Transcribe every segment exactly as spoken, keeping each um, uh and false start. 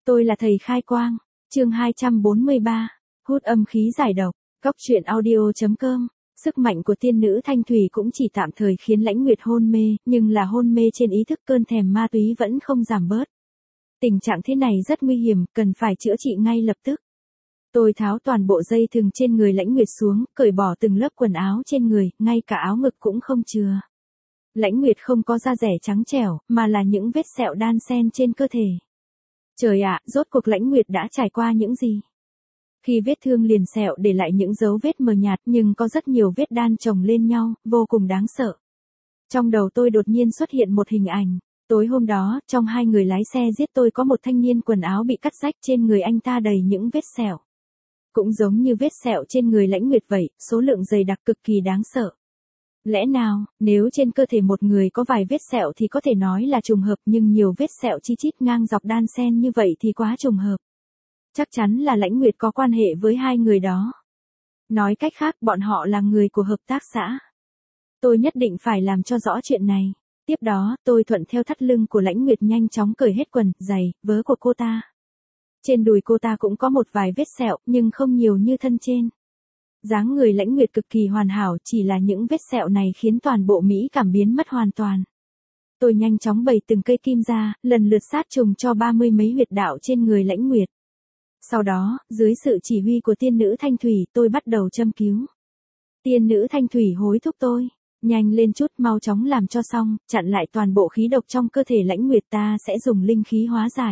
Tôi là thầy khai quang. Chương hai trăm bốn mươi ba. Hút âm khí giải độc. Cóc truyện audio chấm com. Sức mạnh của tiên nữ Thanh Thủy cũng chỉ tạm thời khiến Lãnh Nguyệt hôn mê, nhưng là hôn mê trên ý thức, cơn thèm ma túy vẫn không giảm bớt. Tình trạng thế này rất nguy hiểm, cần phải chữa trị ngay lập tức. Tôi tháo toàn bộ dây thừng trên người Lãnh Nguyệt xuống, cởi bỏ từng lớp quần áo trên người, ngay cả áo ngực cũng không chừa. Lãnh Nguyệt không có da rẻ trắng trẻo, mà là những vết sẹo đan xen trên cơ thể. Trời ạ, rốt cuộc Lãnh Nguyệt đã trải qua những gì? Khi vết thương liền sẹo để lại những dấu vết mờ nhạt, nhưng có rất nhiều vết đan chồng lên nhau, vô cùng đáng sợ. Trong đầu tôi đột nhiên xuất hiện một hình ảnh. Tối hôm đó, trong hai người lái xe giết tôi có một thanh niên quần áo bị cắt rách, trên người anh ta đầy những vết sẹo. Cũng giống như vết sẹo trên người Lãnh Nguyệt vậy, số lượng dày đặc cực kỳ đáng sợ. Lẽ nào, nếu trên cơ thể một người có vài vết sẹo thì có thể nói là trùng hợp, nhưng nhiều vết sẹo chi chít ngang dọc đan xen như vậy thì quá trùng hợp. Chắc chắn là Lãnh Nguyệt có quan hệ với hai người đó. Nói cách khác, bọn họ là người của hợp tác xã. Tôi nhất định phải làm cho rõ chuyện này. Tiếp đó, tôi thuận theo thắt lưng của Lãnh Nguyệt nhanh chóng cởi hết quần, giày, vớ của cô ta. Trên đùi cô ta cũng có một vài vết sẹo, nhưng không nhiều như thân trên. Dáng người Lãnh Nguyệt cực kỳ hoàn hảo, chỉ là những vết sẹo này khiến toàn bộ mỹ cảm biến mất hoàn toàn. Tôi nhanh chóng bày từng cây kim ra, lần lượt sát trùng cho ba mươi mấy huyệt đạo trên người Lãnh Nguyệt. Sau đó, dưới sự chỉ huy của tiên nữ Thanh Thủy, tôi bắt đầu châm cứu. Tiên nữ Thanh Thủy hối thúc tôi, nhanh lên chút, mau chóng làm cho xong, chặn lại toàn bộ khí độc trong cơ thể Lãnh Nguyệt, ta sẽ dùng linh khí hóa giải.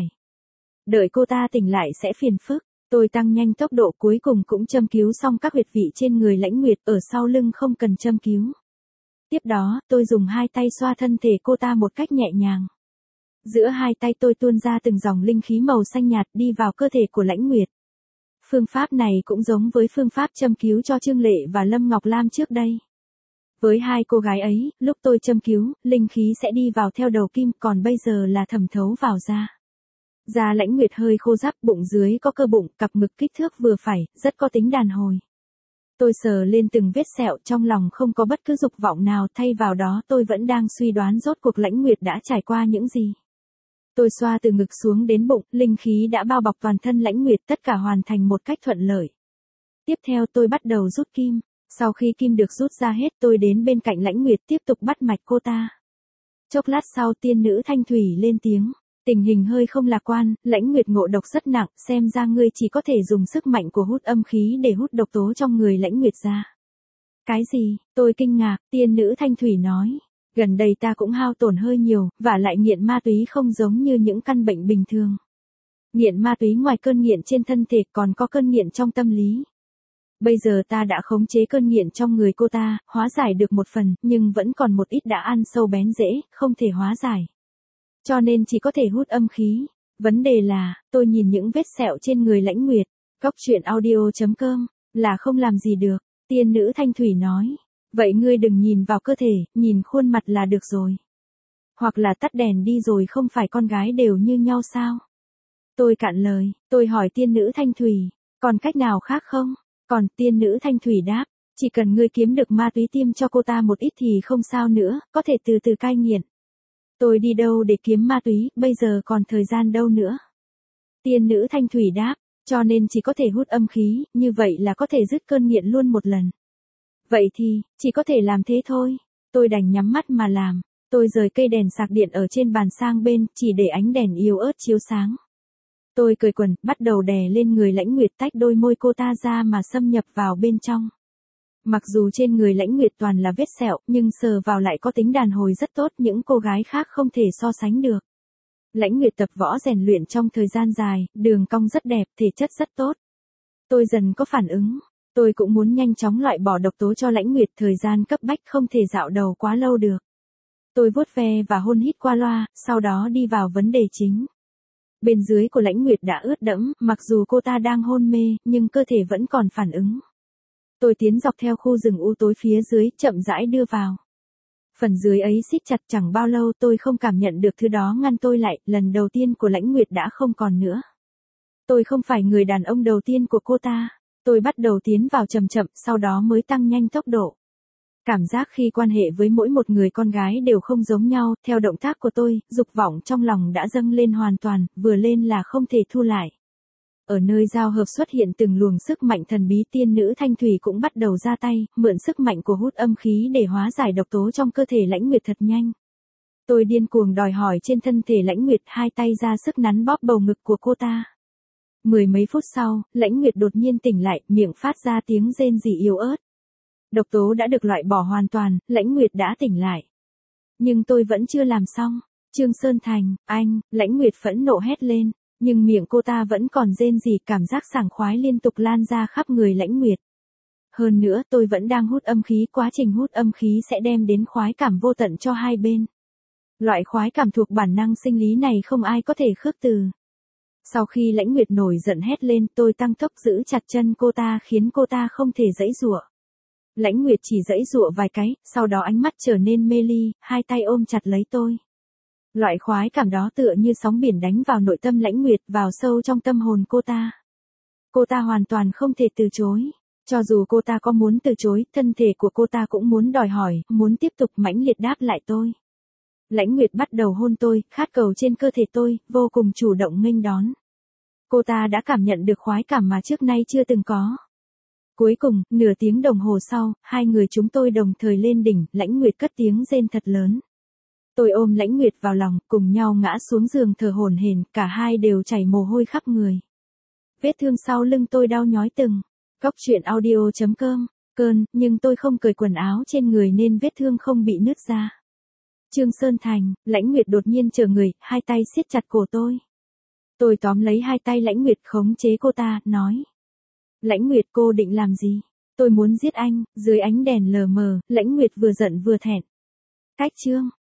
Đợi cô ta tỉnh lại sẽ phiền phức. Tôi tăng nhanh tốc độ, cuối cùng cũng châm cứu xong các huyệt vị trên người Lãnh Nguyệt, ở sau lưng không cần châm cứu. Tiếp đó, tôi dùng hai tay xoa thân thể cô ta một cách nhẹ nhàng. Giữa hai tay tôi tuôn ra từng dòng linh khí màu xanh nhạt đi vào cơ thể của Lãnh Nguyệt. Phương pháp này cũng giống với phương pháp châm cứu cho Trương Lệ và Lâm Ngọc Lam trước đây. Với hai cô gái ấy, lúc tôi châm cứu, linh khí sẽ đi vào theo đầu kim, còn bây giờ là thẩm thấu vào da. Da Lãnh Nguyệt hơi khô ráp, bụng dưới có cơ bụng, cặp ngực kích thước vừa phải, rất có tính đàn hồi. Tôi sờ lên từng vết sẹo, trong lòng không có bất cứ dục vọng nào, thay vào đó tôi vẫn đang suy đoán rốt cuộc Lãnh Nguyệt đã trải qua những gì. Tôi xoa từ ngực xuống đến bụng, linh khí đã bao bọc toàn thân Lãnh Nguyệt, tất cả hoàn thành một cách thuận lợi. Tiếp theo tôi bắt đầu rút kim. Sau khi kim được rút ra hết, tôi đến bên cạnh Lãnh Nguyệt tiếp tục bắt mạch cô ta. Chốc lát sau, tiên nữ Thanh Thủy lên tiếng. Tình hình hơi không lạc quan, Lãnh Nguyệt ngộ độc rất nặng, xem ra ngươi chỉ có thể dùng sức mạnh của hút âm khí để hút độc tố trong người Lãnh Nguyệt ra. Cái gì? Tôi kinh ngạc, tiên nữ Thanh Thủy nói. Gần đây ta cũng hao tổn hơi nhiều, và lại nghiện ma túy không giống như những căn bệnh bình thường. Nghiện ma túy ngoài cơn nghiện trên thân thể còn có cơn nghiện trong tâm lý. Bây giờ ta đã khống chế cơn nghiện trong người cô ta, hóa giải được một phần, nhưng vẫn còn một ít đã ăn sâu bén rễ, không thể hóa giải. Cho nên chỉ có thể hút âm khí. Vấn đề là, tôi nhìn những vết sẹo trên người Lãnh Nguyệt. Cóc truyện audio chấm com, là không làm gì được. Tiên nữ Thanh Thủy nói. Vậy ngươi đừng nhìn vào cơ thể, nhìn khuôn mặt là được rồi. Hoặc là tắt đèn đi rồi, không phải con gái đều như nhau sao? Tôi cạn lời, tôi hỏi tiên nữ Thanh Thủy, còn cách nào khác không? Còn tiên nữ Thanh Thủy đáp, chỉ cần ngươi kiếm được ma túy tiêm cho cô ta một ít thì không sao nữa, có thể từ từ cai nghiện. Tôi đi đâu để kiếm ma túy, bây giờ còn thời gian đâu nữa? Tiên nữ Thanh Thủy đáp, cho nên chỉ có thể hút âm khí, như vậy là có thể dứt cơn nghiện luôn một lần. Vậy thì, chỉ có thể làm thế thôi. Tôi đành nhắm mắt mà làm. Tôi rời cây đèn sạc điện ở trên bàn sang bên, chỉ để ánh đèn yếu ớt chiếu sáng. Tôi cởi quần, bắt đầu đè lên người Lãnh Nguyệt, tách đôi môi cô ta ra mà xâm nhập vào bên trong. Mặc dù trên người Lãnh Nguyệt toàn là vết sẹo, nhưng sờ vào lại có tính đàn hồi rất tốt, những cô gái khác không thể so sánh được. Lãnh Nguyệt tập võ rèn luyện trong thời gian dài, đường cong rất đẹp, thể chất rất tốt. Tôi dần có phản ứng. Tôi cũng muốn nhanh chóng loại bỏ độc tố cho Lãnh Nguyệt, thời gian cấp bách không thể dạo đầu quá lâu được. Tôi vuốt ve và hôn hít qua loa, sau đó đi vào vấn đề chính. Bên dưới của Lãnh Nguyệt đã ướt đẫm, mặc dù cô ta đang hôn mê, nhưng cơ thể vẫn còn phản ứng. Tôi tiến dọc theo khu rừng u tối phía dưới, chậm rãi đưa vào. Phần dưới ấy siết chặt, chẳng bao lâu tôi không cảm nhận được thứ đó ngăn tôi lại, lần đầu tiên của Lãnh Nguyệt đã không còn nữa. Tôi không phải người đàn ông đầu tiên của cô ta. Tôi bắt đầu tiến vào chậm chậm, sau đó mới tăng nhanh tốc độ. Cảm giác khi quan hệ với mỗi một người con gái đều không giống nhau, theo động tác của tôi, dục vọng trong lòng đã dâng lên hoàn toàn, vừa lên là không thể thu lại. Ở nơi giao hợp xuất hiện từng luồng sức mạnh thần bí, tiên nữ Thanh Thủy cũng bắt đầu ra tay, mượn sức mạnh của hút âm khí để hóa giải độc tố trong cơ thể Lãnh Nguyệt thật nhanh. Tôi điên cuồng đòi hỏi trên thân thể Lãnh Nguyệt, hai tay ra sức nắn bóp bầu ngực của cô ta. Mười mấy phút sau, Lãnh Nguyệt đột nhiên tỉnh lại, miệng phát ra tiếng rên rỉ yếu ớt. Độc tố đã được loại bỏ hoàn toàn, Lãnh Nguyệt đã tỉnh lại. Nhưng tôi vẫn chưa làm xong. Trương Sơn Thành, anh, Lãnh Nguyệt phẫn nộ hét lên, nhưng miệng cô ta vẫn còn rên rỉ, cảm giác sảng khoái liên tục lan ra khắp người Lãnh Nguyệt. Hơn nữa tôi vẫn đang hút âm khí, quá trình hút âm khí sẽ đem đến khoái cảm vô tận cho hai bên. Loại khoái cảm thuộc bản năng sinh lý này không ai có thể khước từ. Sau khi Lãnh Nguyệt nổi giận hét lên, tôi tăng tốc giữ chặt chân cô ta khiến cô ta không thể giãy giụa. Lãnh Nguyệt chỉ giãy giụa vài cái, sau đó ánh mắt trở nên mê ly, hai tay ôm chặt lấy tôi. Loại khoái cảm đó tựa như sóng biển đánh vào nội tâm Lãnh Nguyệt, vào sâu trong tâm hồn cô ta. Cô ta hoàn toàn không thể từ chối. Cho dù cô ta có muốn từ chối, thân thể của cô ta cũng muốn đòi hỏi, muốn tiếp tục mãnh liệt đáp lại tôi. Lãnh Nguyệt bắt đầu hôn tôi, khát cầu trên cơ thể tôi, vô cùng chủ động nghênh đón. Cô ta đã cảm nhận được khoái cảm mà trước nay chưa từng có. Cuối cùng, nửa tiếng đồng hồ sau, hai người chúng tôi đồng thời lên đỉnh, Lãnh Nguyệt cất tiếng rên thật lớn. Tôi ôm Lãnh Nguyệt vào lòng, cùng nhau ngã xuống giường thở hổn hển, cả hai đều chảy mồ hôi khắp người. Vết thương sau lưng tôi đau nhói từng. Cóc truyện audio chấm com, cơn, nhưng tôi không cởi quần áo trên người nên vết thương không bị nứt ra. Trương Sơn Thành, Lãnh Nguyệt đột nhiên trở người, hai tay siết chặt cổ tôi. Tôi tóm lấy hai tay Lãnh Nguyệt khống chế cô ta, nói. Lãnh Nguyệt, cô định làm gì? Tôi muốn giết anh. Dưới ánh đèn lờ mờ, Lãnh Nguyệt vừa giận vừa thẹn. Cách chương.